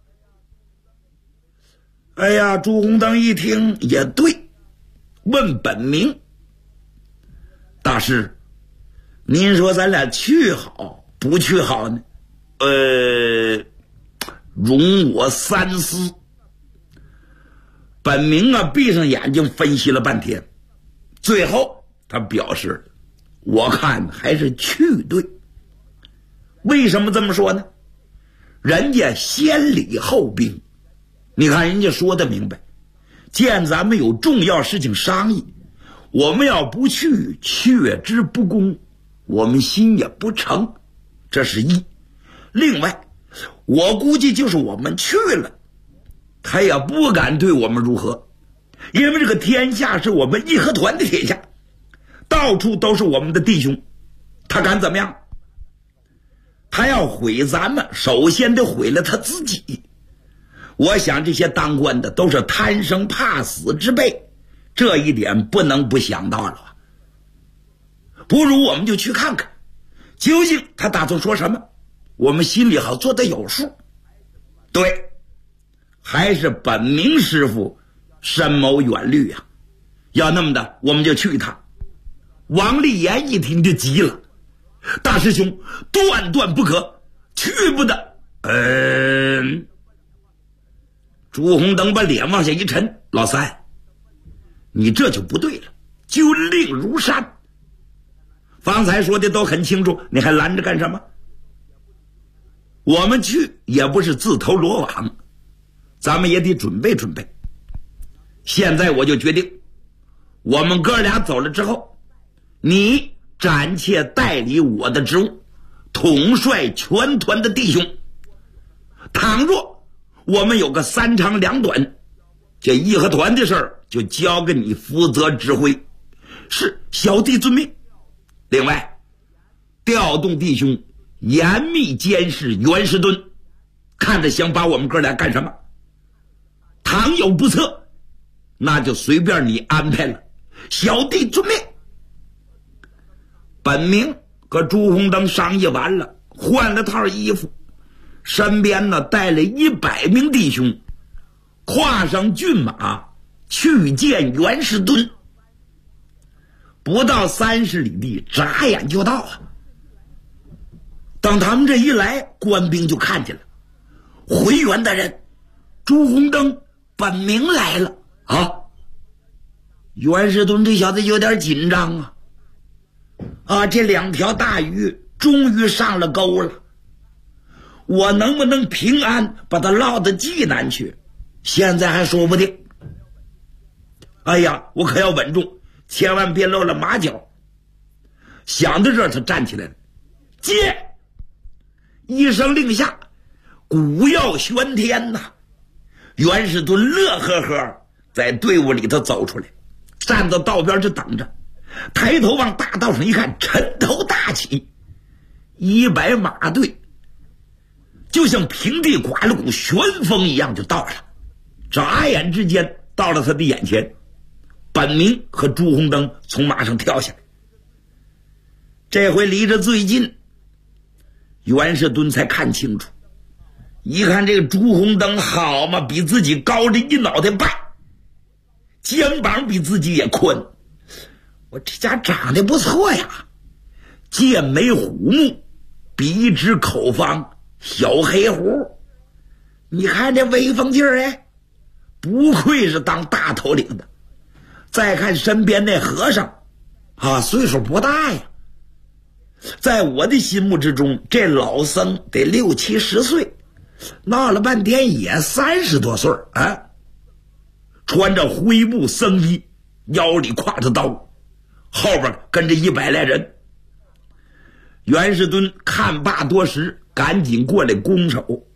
哎呀，朱红灯一听也对，问本明：大师，您说咱俩去好不去好呢？容我三思。本明闭上眼睛分析了半天，最后他表示，我看还是去对。为什么这么说呢？人家先礼后兵，你看人家说的明白，见咱们有重要事情商议，我们要不去，却之不恭，我们心也不诚，这是一。另外，我估计就是我们去了，他也不敢对我们如何，因为这个天下是我们义和团的天下，到处都是我们的弟兄，他敢怎么样？他要毁咱们，首先得毁了他自己。我想这些当官的都是贪生怕死之辈，这一点不能不想到了。不如我们就去看看，究竟他打算说什么，我们心里好做得有数。对，还是本明师傅深谋远虑啊！要那么的，我们就去一趟。王立言一听就急了：大师兄，断断不可，去不得。朱红灯把脸往下一沉：老三，你这就不对了，军令如山，方才说的都很清楚，你还拦着干什么？我们去也不是自投罗网，咱们也得准备准备。现在我就决定，我们哥俩走了之后，你暂且代理我的职务，统帅全团的弟兄。倘若我们有个3长2短，这义和团的事儿就交给你负责指挥。是，小弟遵命。另外，调动弟兄严密监视袁世敦，看着想把我们哥俩干什么。倘有不测，那就随便你安排了，小弟遵命。本明和朱红灯商议完了，换了套衣服，身边呢带了100名弟兄，跨上骏马去见袁世敦。不到30里地，眨眼就到啊。等他们这一来，官兵就看见了，回元大人，朱红灯、本明来了啊！袁世敦这小子有点紧张啊！这2条大鱼终于上了钩了，我能不能平安把他捞到济南去，现在还说不定。哎呀，我可要稳重，千万别露了马脚。想到这儿，他站起来了，接！一声令下，鼓要喧天呐！袁世敦乐呵呵在队伍里头走出来，站到道边就等着，抬头往大道上一看，尘头大起，100马队就像平地刮了股旋风一样就到了，眨眼之间到了他的眼前。本明和朱红灯从马上跳下来，这回离着最近，袁世敦才看清楚，一看这个朱红灯好嘛，比自己高着一脑袋半，肩膀比自己也宽，我这家长得不错呀，剑眉虎目，鼻直口方，小黑胡，你看这威风劲儿哎，不愧是当大头领的。再看身边那和尚岁数不大呀，在我的心目之中，这老僧得60、70岁，闹了半天也30多岁啊！穿着灰布僧衣，腰里挎着刀，后边跟着100来人。袁世敦看罢多时，赶紧过来拱手，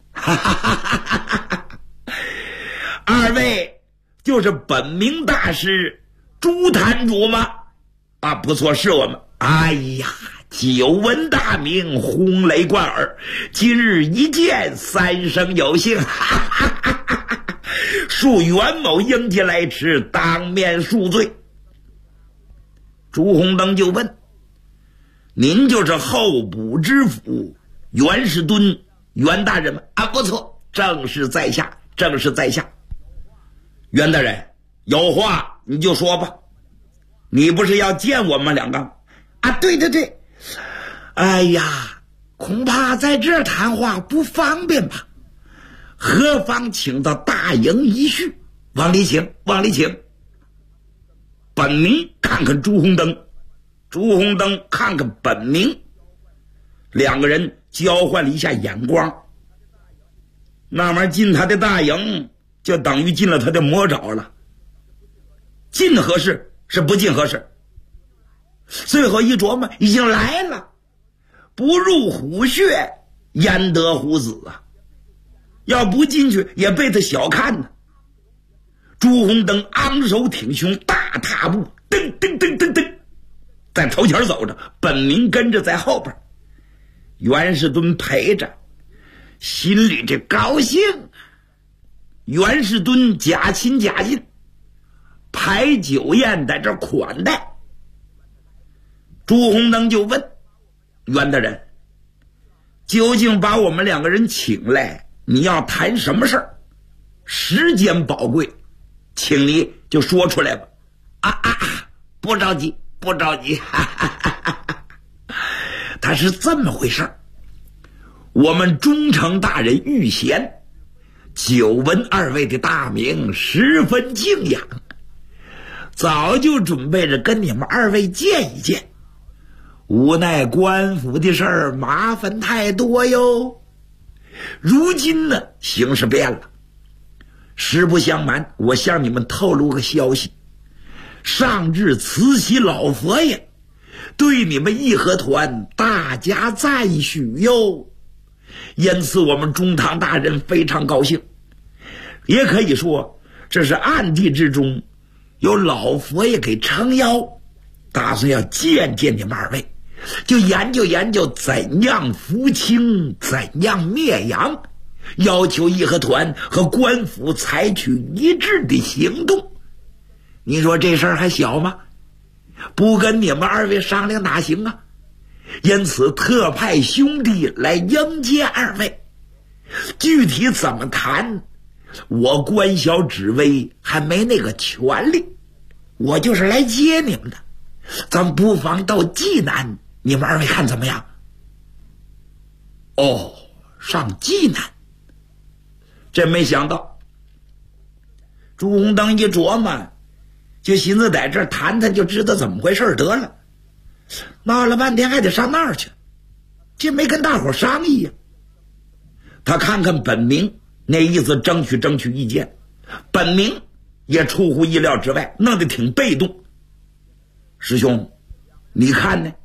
二位就是本明大师朱坛主吗？不错，是我们。哎呀，久闻大名，轰雷贯耳，今日一见，3生有幸，恕袁某应节来迟，当面恕罪。朱红灯就问：您就是候补知府袁世敦袁大人吗？不错，正是在下，正是在下。袁大人，有话你就说吧，你不是要见我们2个？对，哎呀，恐怕在这儿谈话不方便吧，何妨请到大营一叙，往里请，往里请。本明看看朱红灯，朱红灯看看本明，2个人交换了一下眼光。那玩意进他的大营，就等于进了他的魔爪了，进合适是不进合适。最后一琢磨，已经来了，不入虎穴焉得虎子啊！要不进去也被他小看呢。朱红灯昂首挺胸，大踏步，噔噔噔噔噔，在头前走着，本明跟着在后边。袁世敦陪着，心里这高兴。袁世敦假亲假近，排酒宴在这款待。朱红灯就问袁大人，究竟把我们2个人请来，你要谈什么事儿？时间宝贵，请你就说出来吧。不着急，不着急。他是这么回事儿，我们忠诚大人遇贤，久闻2位的大名，十分敬仰，早就准备着跟你们2位见一见。无奈官府的事儿麻烦太多哟。如今呢，形势变了。实不相瞒，我向你们透露个消息，上至慈禧老佛爷对你们义和团大加赞许哟。因此我们中堂大人非常高兴，也可以说这是暗地之中有老佛爷给撑腰，打算要见见你们2位， 就研究怎样扶清，怎样灭洋，要求义和团和官府采取一致的行动。你说这事儿还小吗？不跟你们二位商量哪行啊？因此特派兄弟来迎接二位。具体怎么谈，我官小职微，还没那个权利。我就是来接你们的，咱们不妨到济南，你们二位看怎么样？哦，上济南，真没想到。朱红灯一琢磨，就寻思在这儿谈谈就知道怎么回事得了。闹了半天还得上那儿去，这没跟大伙商议呀。他看看本明，那意思争取意见。本明也出乎意料之外，弄得挺被动。师兄，你看呢？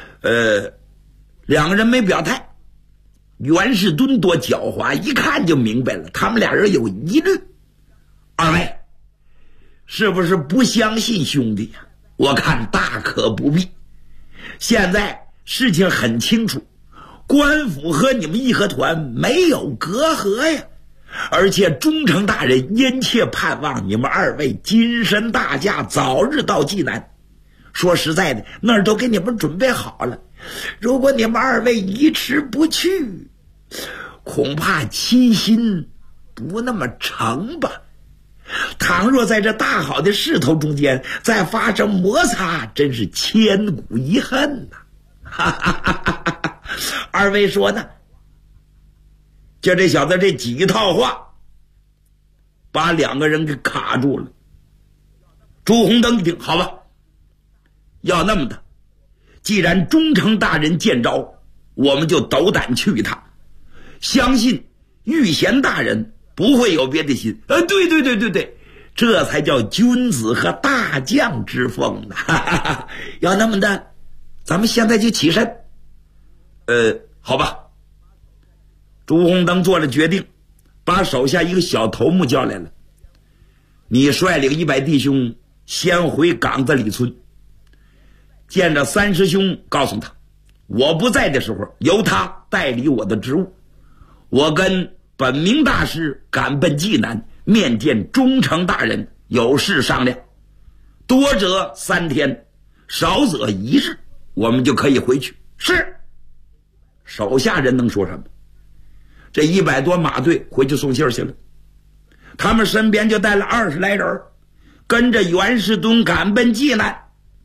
两个人没表态。袁世敦多狡猾，一看就明白了，他们俩人有疑虑。二位是不是不相信兄弟呀？我看大可不必。现在事情很清楚，官府和你们义和团没有隔阂呀，而且忠诚大人殷切盼望你们二位金身大驾，早日到济南。说实在的，那儿都给你们准备好了，如果你们二位一迟不去，恐怕亲心不那么成吧。倘若在这大好的势头中间再发生摩擦，真是千古遗恨呐！哈哈哈哈哈！二位说呢？就这小子这几套话，把两个人给卡住了。朱红灯一听，好吧，要那么的，既然忠诚大人见招，我们就斗胆去一趟。相信御贤大人不会有别的心。对，这才叫君子和大将之风呢。要那么的，咱们现在就起身。好吧。朱红灯做了决定，把手下一个小头目叫来了。你率领100弟兄先回岗子里村，见着三师兄，告诉他我不在的时候，由他代理我的职务。我跟本明大师赶奔济南，面见忠诚大人，有事商量。多则3天，少则1日，我们就可以回去。是。手下人能说什么？这100多马队回去送信去了，他们身边就带了20来人，跟着袁世敦赶奔济南。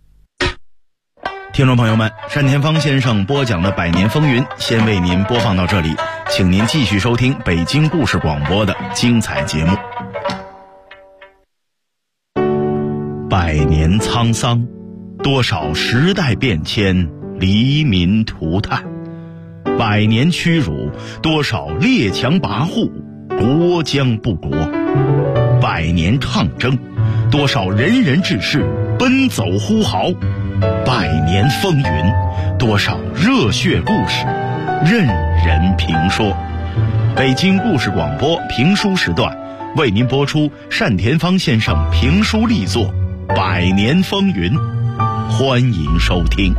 听众朋友们，单田芳先生播讲的《百年风云》先为您播放到这里，请您继续收听北京故事广播的精彩节目。100年沧桑，多少时代变迁，黎民涂炭；100年屈辱，多少列强跋扈，国将不国；100年抗争，多少仁人志士奔走呼号；100年风云，多少热血故事任人评说。北京故事广播评书时段为您播出单田芳先生评书力作《100年风云》，欢迎收听。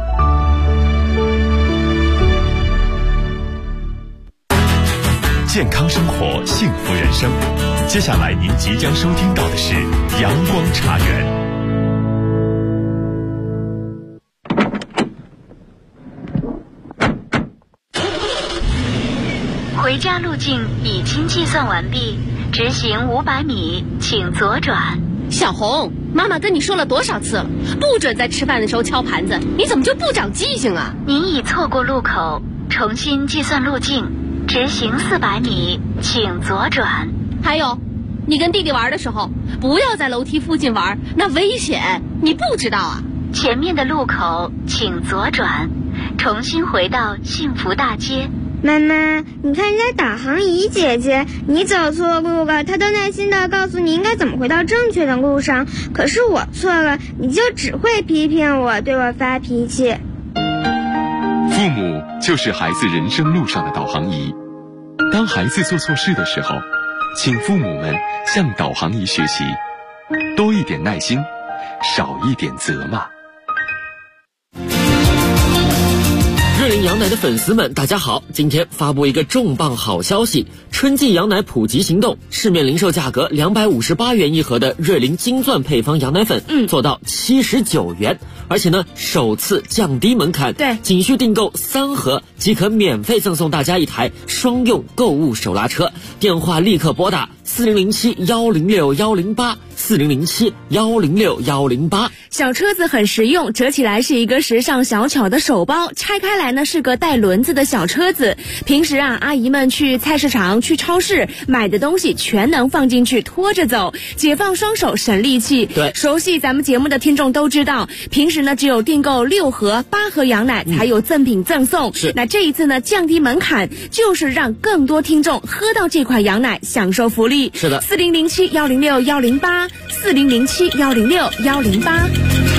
健康生活，幸福人生。接下来您即将收听到的是阳光茶园。 回家路径已经计算完毕，直行500米，请左转。 小红，妈妈跟你说了多少次了，不准在吃饭的时候敲盘子，你怎么就不长记性啊？ 您已错过路口，重新计算路径，直行400米，请左转。 还有，你跟弟弟玩的时候，不要在楼梯附近玩，那危险，你不知道啊？ 前面的路口请左转，重新回到幸福大街。 妈妈，你看人家导航仪姐姐，你走错路了，她都耐心地告诉你应该怎么回到正确的路上。可是我错了，你就只会批评我，对我发脾气。 父母就是孩子人生路上的导航仪。当孩子做错事的时候，请父母们向导航仪学习，多一点耐心，少一点责骂。 瑞麟羊奶的粉丝们，大家好！今天发布一个重磅好消息，春季羊奶普及行动，市面零售价格258元一盒的瑞麟金钻配方羊奶粉，做到79元，而且呢，首次降低门槛， 对， 仅需订购3盒即可免费赠送大家一台双用购物手拉车。电话立刻拨打4007-106-108，4007-106-108。 小车子很实用，折起来是一个时尚小巧的手包，拆开来呢是个带轮子的小车子。平时啊，阿姨们去菜市场、去超市买的东西全能放进去，拖着走，解放双手，省力气。 对， 熟悉咱们节目的听众都知道，平时呢只有订购6盒、8盒羊奶才有赠品赠送。 是， 那这一次呢降低门槛，就是让更多听众喝到这款羊奶，享受福利。 是的 ，4007-106-108，4007-106-108。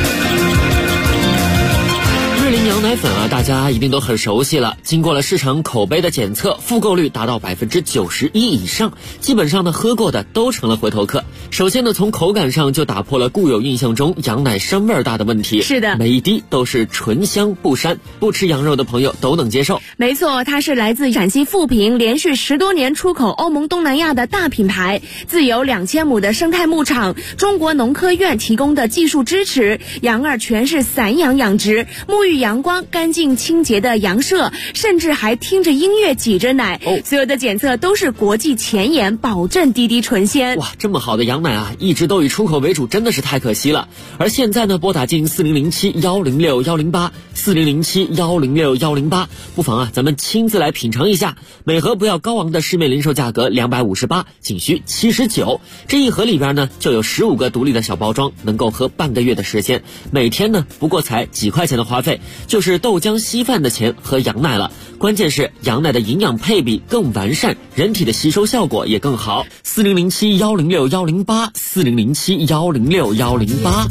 瑞麟羊奶粉啊，大家一定都很熟悉了。经过了市场口碑的检测，复购率达到91%以上，基本上呢喝过的都成了回头客。首先呢，从口感上就打破了固有印象中羊奶膻味大的问题。 是的， 每一滴都是醇香不膻，不吃羊肉的朋友都能接受。 没错，它是来自陕西富平，连续10多年出口欧盟东南亚的大品牌，自有2000亩的生态牧场，中国农科院提供的技术支持，羊儿全是散养养殖，沐浴阳光，干净清洁的羊舍，甚至还听着音乐挤着奶。所有的检测都是国际前沿，保证滴滴纯鲜。 哇，这么好的羊奶啊，一直都以出口为主，真的是太可惜了。而现在呢，拨打进4007-106-108， 4007-106-108，不妨啊，咱们亲自来品尝一下。每盒不要高昂的市面零售价格258，仅需79。这一盒里边呢，就有15个独立的小包装，能够喝半个月的时间。每天呢，不过才几块钱的花费，就是豆浆稀饭的钱和羊奶了。关键是羊奶的营养配比更完善，人体的吸收效果也更好。4007-106-108， 4007-106-108。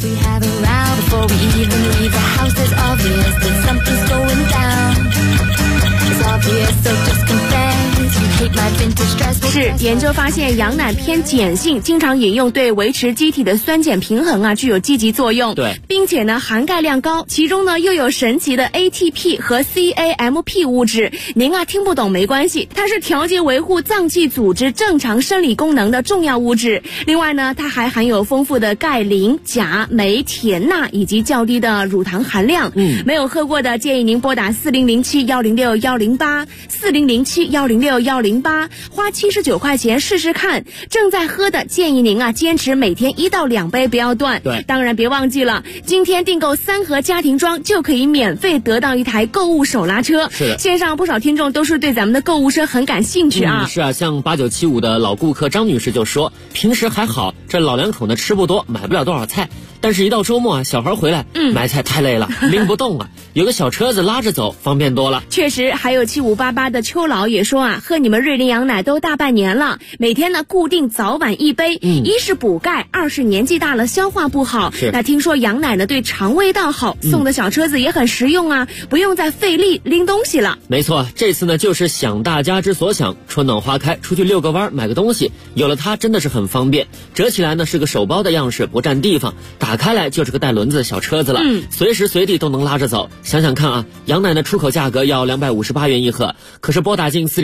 是，研究发现羊奶偏碱性，经常饮用对维持机体的酸碱平衡啊具有积极作用。 对， 并且呢含钙量高，其中呢又有神奇的 ATP 和 CAMP 物质。您啊听不懂没关系，它是调节维护脏器组织正常生理功能的重要物质。另外呢，它还含有丰富的钙、磷、钾、镁、铁、钠以及较低的乳糖含量。没有喝过的建议您拨打4007-106-108， 4007-106-108，花79块钱试试看。正在喝的建议您啊坚持每天1到2杯不要断。 对， 当然别忘记了，今天订购3盒家庭装就可以免费得到一台购物手拉车。 是的， 线上不少听众都是对咱们的购物车很感兴趣啊。 是啊，像8975的老顾客张女士就说，平时还好，这老两口呢吃不多，买不了多少菜，但是一到周末啊，小孩回来，买菜太累了，拎不动啊，有个小车子拉着走方便多了。 确实，还有7588的邱老也说啊，喝你们瑞麟羊奶都大半年了，每天呢固定早晚1杯，一是补钙，二是年纪大了消化不好。那听说羊奶呢对肠胃道好，送的小车子也很实用啊，不用再费力拎东西了。 没错，这次呢就是想大家之所想，春暖花开，出去遛个弯买个东西，有了它真的是很方便。折起来呢是个手包的样式，不占地方，打开来就是个带轮子的小车子了，随时随地都能拉着走。想想看啊，羊奶的出口价格要258元一盒，可是拨打进